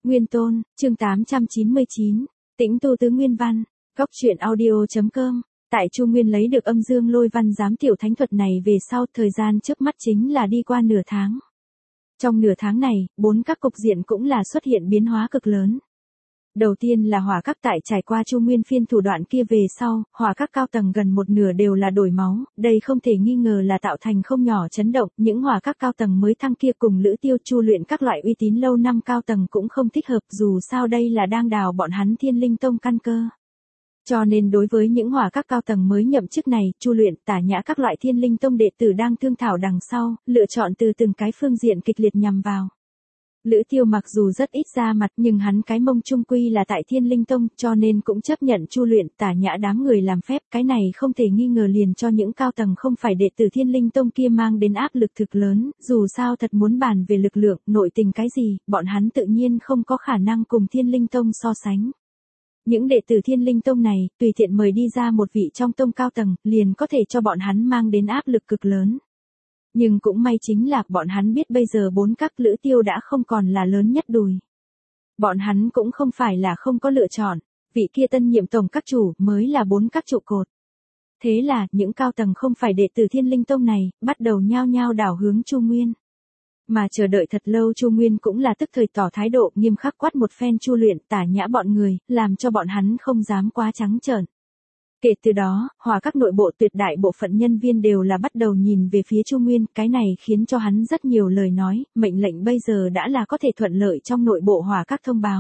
Nguyên Tôn, chương 899, Tĩnh tu tứ nguyên văn, góc truyện audio.com. Tại Chu Nguyên lấy được âm dương lôi văn giám tiểu thánh thuật này về sau, thời gian trước mắt chính là đi qua nửa tháng. Trong nửa tháng này, 4 các cục diện cũng là xuất hiện biến hóa cực lớn. Đầu tiên là hỏa các tại trải qua Chu Nguyên phiên thủ đoạn kia về sau, hỏa các cao tầng gần một nửa đều là đổi máu, đây không thể nghi ngờ là tạo thành không nhỏ chấn động, những hỏa các cao tầng mới thăng kia cùng Lữ Tiêu Chu luyện các loại uy tín lâu năm cao tầng cũng không thích hợp, dù sao đây là đang đào bọn hắn Thiên Linh Tông căn cơ. Cho nên đối với những hỏa các cao tầng mới nhậm chức này, Chu luyện tả nhã các loại Thiên Linh Tông đệ tử đang thương thảo đằng sau, lựa chọn từ từng cái phương diện kịch liệt nhằm vào. Lữ Tiêu mặc dù rất ít ra mặt nhưng hắn cái mông trung quy là tại Thiên Linh Tông, cho nên cũng chấp nhận Chu luyện tả nhã đám người làm phép, cái này không thể nghi ngờ liền cho những cao tầng không phải đệ tử Thiên Linh Tông kia mang đến áp lực thực lớn, dù sao thật muốn bàn về lực lượng, nội tình cái gì, bọn hắn tự nhiên không có khả năng cùng Thiên Linh Tông so sánh. Những đệ tử Thiên Linh Tông này, tùy tiện mời đi ra một vị trong tông cao tầng, liền có thể cho bọn hắn mang đến áp lực cực lớn. Nhưng cũng may chính là bọn hắn biết bây giờ 4 các Lữ Tiêu đã không còn là lớn nhất đùi. Bọn hắn cũng không phải là không có lựa chọn, vị kia tân nhiệm tổng các chủ mới là 4 các trụ cột. Thế là, những cao tầng không phải đệ tử Thiên Linh Tông này, bắt đầu nhao nhao đảo hướng Chu Nguyên. Mà chờ đợi thật lâu Chu Nguyên cũng là tức thời tỏ thái độ nghiêm khắc quát một phen Chu luyện tả nhã bọn người, làm cho bọn hắn không dám quá trắng trợn. Kể từ đó, hỏa các nội bộ tuyệt đại bộ phận nhân viên đều là bắt đầu nhìn về phía Chu Nguyên, cái này khiến cho hắn rất nhiều lời nói, mệnh lệnh bây giờ đã là có thể thuận lợi trong nội bộ hỏa các thông báo.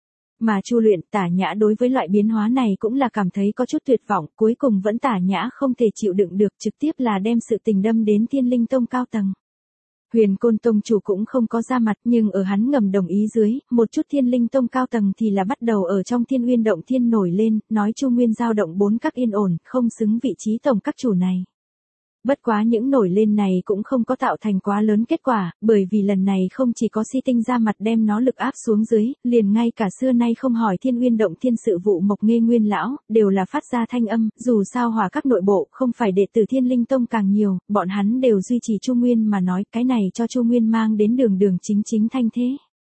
Mà Chu luyện tả nhã đối với loại biến hóa này cũng là cảm thấy có chút tuyệt vọng, cuối cùng vẫn tả nhã không thể chịu đựng được, trực tiếp là đem sự tình đâm đến Thiên Linh Tông cao tầng. Huyền Côn Tông chủ cũng không có ra mặt, nhưng ở hắn ngầm đồng ý dưới, một chút Thiên Linh Tông cao tầng thì là bắt đầu ở trong Thiên Uyên Động Thiên nổi lên, nói Chu Nguyên giao động 4 các yên ổn, không xứng vị trí tổng các chủ này. Bất quá những nổi lên này cũng không có tạo thành quá lớn kết quả, bởi vì lần này không chỉ có Si Tinh ra mặt đem nó lực áp xuống dưới, liền ngay cả xưa nay không hỏi Thiên Uyên Động Thiên sự vụ Mộc Nghê Nguyên lão, đều là phát ra thanh âm, dù sao hỏa các nội bộ không phải đệ tử Thiên Linh Tông càng nhiều, bọn hắn đều duy trì Chu Nguyên mà nói, cái này cho Chu Nguyên mang đến đường chính thanh thế.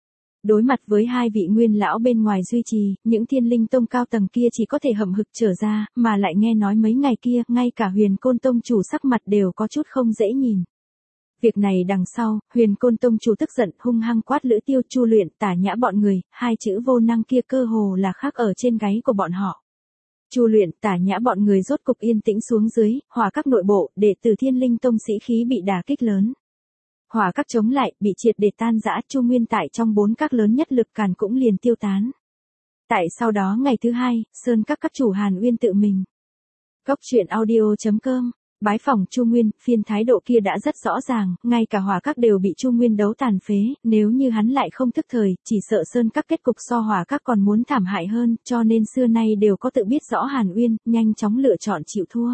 Đối mặt với hai vị nguyên lão bên ngoài duy trì, những Thiên Linh Tông cao tầng kia chỉ có thể hậm hực trở ra, mà lại nghe nói mấy ngày kia, ngay cả Huyền Côn Tông chủ sắc mặt đều có chút không dễ nhìn. Việc này đằng sau, Huyền Côn Tông chủ tức giận hung hăng quát Lữ Tiêu Chu luyện tả nhã bọn người, hai chữ vô năng kia cơ hồ là khắc ở trên gáy của bọn họ. Chu luyện tả nhã bọn người rốt cục yên tĩnh xuống dưới, hỏa các nội bộ, đệ tử Thiên Linh Tông sĩ khí bị đả kích lớn. Hỏa các chống lại, bị triệt để tan rã, Chu Nguyên tại trong 4 các lớn nhất lực càn cũng liền tiêu tán. Tại sau đó ngày thứ hai, Sơn các chủ Hàn Uyên tự mình. Góc truyện audio.com, bái phỏng Chu Nguyên, phiên thái độ kia đã rất rõ ràng, ngay cả hỏa các đều bị Chu Nguyên đấu tàn phế, nếu như hắn lại không thức thời, chỉ sợ Sơn các kết cục so hỏa các còn muốn thảm hại hơn, cho nên xưa nay đều có tự biết rõ Hàn Uyên, nhanh chóng lựa chọn chịu thua.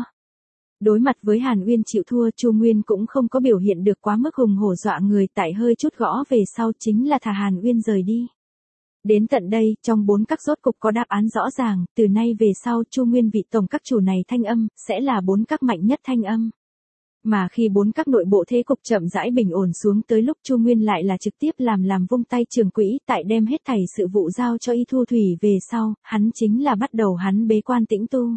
Đối mặt với Hàn Uyên chịu thua, Chu Nguyên cũng không có biểu hiện được quá mức hùng hổ dọa người, tại hơi chút gõ về sau chính là thả Hàn Uyên rời đi. Đến tận đây, trong 4 các rốt cục có đáp án rõ ràng, từ nay về sau Chu Nguyên vị tổng các chủ này thanh âm, sẽ là 4 các mạnh nhất thanh âm. Mà khi 4 các nội bộ thế cục chậm rãi bình ổn xuống tới lúc Chu Nguyên lại là trực tiếp làm vung tay trường quỹ, tại đem hết thảy sự vụ giao cho Y Thu Thủy về sau, hắn chính là bắt đầu hắn bế quan tĩnh tu.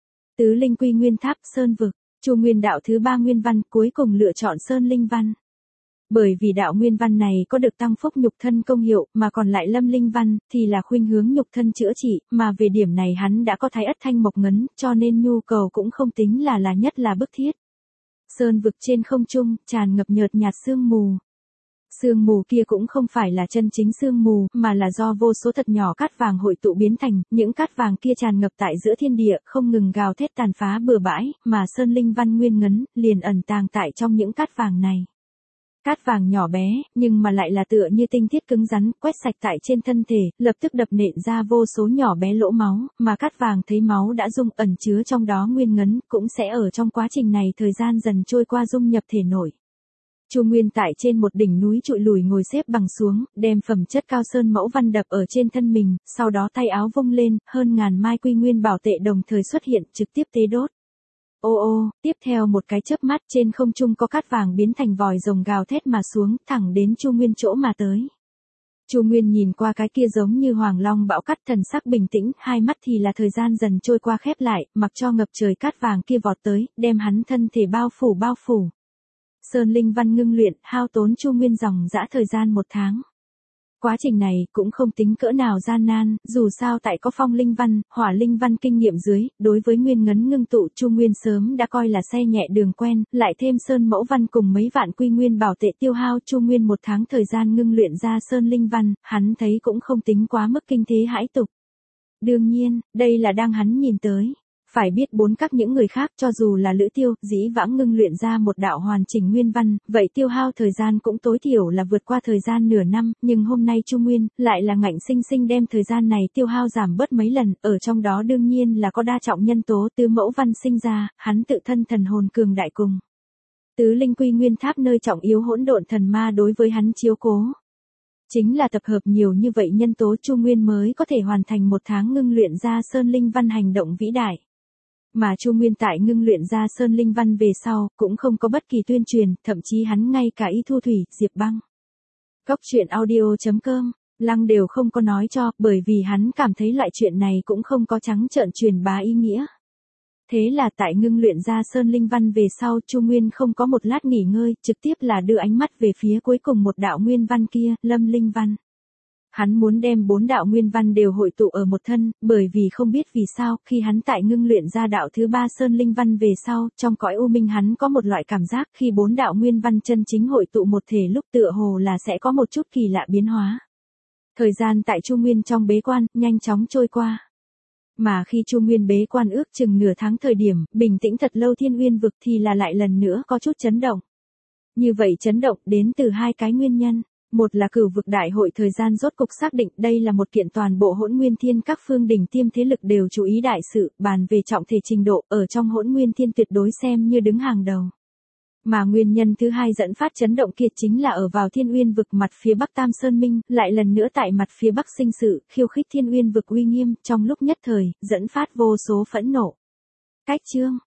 Tứ linh quy nguyên tháp, sơn vực, Chu Nguyên đạo thứ 3 nguyên văn, cuối cùng lựa chọn sơn linh văn. Bởi vì đạo nguyên văn này có được tăng phúc nhục thân công hiệu, mà còn lại lâm linh văn, thì là khuynh hướng nhục thân chữa trị, mà về điểm này hắn đã có thái ất thanh mộc ngấn, cho nên nhu cầu cũng không tính là nhất là bức thiết. Sơn vực trên không trung, tràn ngập nhợt nhạt sương mù. Sương mù kia cũng không phải là chân chính sương mù, mà là do vô số thật nhỏ cát vàng hội tụ biến thành, những cát vàng kia tràn ngập tại giữa thiên địa, không ngừng gào thét tàn phá bừa bãi, mà sơn linh văn nguyên ngấn, liền ẩn tàng tại trong những cát vàng này. Cát vàng nhỏ bé, nhưng mà lại là tựa như tinh thiết cứng rắn, quét sạch tại trên thân thể, lập tức đập nện ra vô số nhỏ bé lỗ máu, mà cát vàng thấy máu đã dung ẩn chứa trong đó nguyên ngấn, cũng sẽ ở trong quá trình này thời gian dần trôi qua dung nhập thể nội. Chu Nguyên tại trên một đỉnh núi trụi lùi ngồi xếp bằng xuống, đem phẩm chất cao sơn mẫu văn đập ở trên thân mình, sau đó tay áo vung lên, hơn ngàn mai quy nguyên bảo tệ đồng thời xuất hiện, trực tiếp tế đốt. Ô ô, tiếp theo một cái chớp mắt trên không trung có cát vàng biến thành vòi rồng gào thét mà xuống, thẳng đến Chu Nguyên chỗ mà tới. Chu Nguyên nhìn qua cái kia giống như hoàng long bão cắt thần sắc bình tĩnh, hai mắt thì là thời gian dần trôi qua khép lại, mặc cho ngập trời cát vàng kia vọt tới, đem hắn thân thể bao phủ. Sơn linh văn ngưng luyện, hao tốn Chu Nguyên dòng dã thời gian 1 tháng. Quá trình này cũng không tính cỡ nào gian nan, dù sao tại có phong linh văn, hỏa linh văn kinh nghiệm dưới, đối với nguyên ngấn ngưng tụ Chu Nguyên sớm đã coi là xe nhẹ đường quen, lại thêm sơn mẫu văn cùng mấy vạn quy nguyên bảo tệ tiêu hao Chu Nguyên 1 tháng thời gian ngưng luyện ra sơn linh văn, hắn thấy cũng không tính quá mức kinh thế hãi tục. Đương nhiên, đây là đang hắn nhìn tới. Phải biết 4 các những người khác cho dù là Lữ Tiêu, dĩ vãng ngưng luyện ra một đạo hoàn chỉnh nguyên văn, vậy tiêu hao thời gian cũng tối thiểu là vượt qua thời gian nửa năm, nhưng hôm nay Chu Nguyên, lại là ngạnh sinh đem thời gian này tiêu hao giảm bớt mấy lần, ở trong đó đương nhiên là có đa trọng nhân tố tứ mẫu văn sinh ra, hắn tự thân thần hồn cường đại cùng. Tứ linh quy nguyên tháp nơi trọng yếu hỗn độn thần ma đối với hắn chiếu cố. Chính là tập hợp nhiều như vậy nhân tố Chu Nguyên mới có thể hoàn thành 1 tháng ngưng luyện ra sơn linh văn hành động vĩ đại. Mà Chu Nguyên tại ngưng luyện ra sơn linh văn về sau, cũng không có bất kỳ tuyên truyền, thậm chí hắn ngay cả Y Thu Thủy, Diệp Băng. Góc truyện audio.com, Lăng đều không có nói cho, bởi vì hắn cảm thấy loại chuyện này cũng không có trắng trợn truyền bá ý nghĩa. Thế là tại ngưng luyện ra sơn linh văn về sau, Chu Nguyên không có một lát nghỉ ngơi, trực tiếp là đưa ánh mắt về phía cuối cùng một đạo nguyên văn kia, lâm linh văn. Hắn muốn đem 4 đạo nguyên văn đều hội tụ ở một thân, bởi vì không biết vì sao, khi hắn tại ngưng luyện ra đạo thứ 3 sơn linh văn về sau, trong cõi u minh hắn có một loại cảm giác khi 4 đạo nguyên văn chân chính hội tụ một thể lúc tựa hồ là sẽ có một chút kỳ lạ biến hóa. Thời gian tại Chu Nguyên trong bế quan, nhanh chóng trôi qua. Mà khi Chu Nguyên bế quan ước chừng nửa tháng thời điểm, bình tĩnh thật lâu Thiên Uyên vực thì là lại lần nữa có chút chấn động. Như vậy chấn động đến từ 2 cái nguyên nhân. Một là Cửu vực đại hội thời gian rốt cục xác định đây là một kiện toàn bộ Hỗn Nguyên Thiên các phương đỉnh tiêm thế lực đều chú ý đại sự, bàn về trọng thể trình độ, ở trong Hỗn Nguyên Thiên tuyệt đối xem như đứng hàng đầu. Mà nguyên nhân thứ 2 dẫn phát chấn động kia chính là ở vào Thiên Uyên vực mặt phía Bắc Tam Sơn Minh, lại lần nữa tại mặt phía Bắc sinh sự, khiêu khích Thiên Uyên vực uy nghiêm, trong lúc nhất thời, dẫn phát vô số phẫn nộ. Cách chương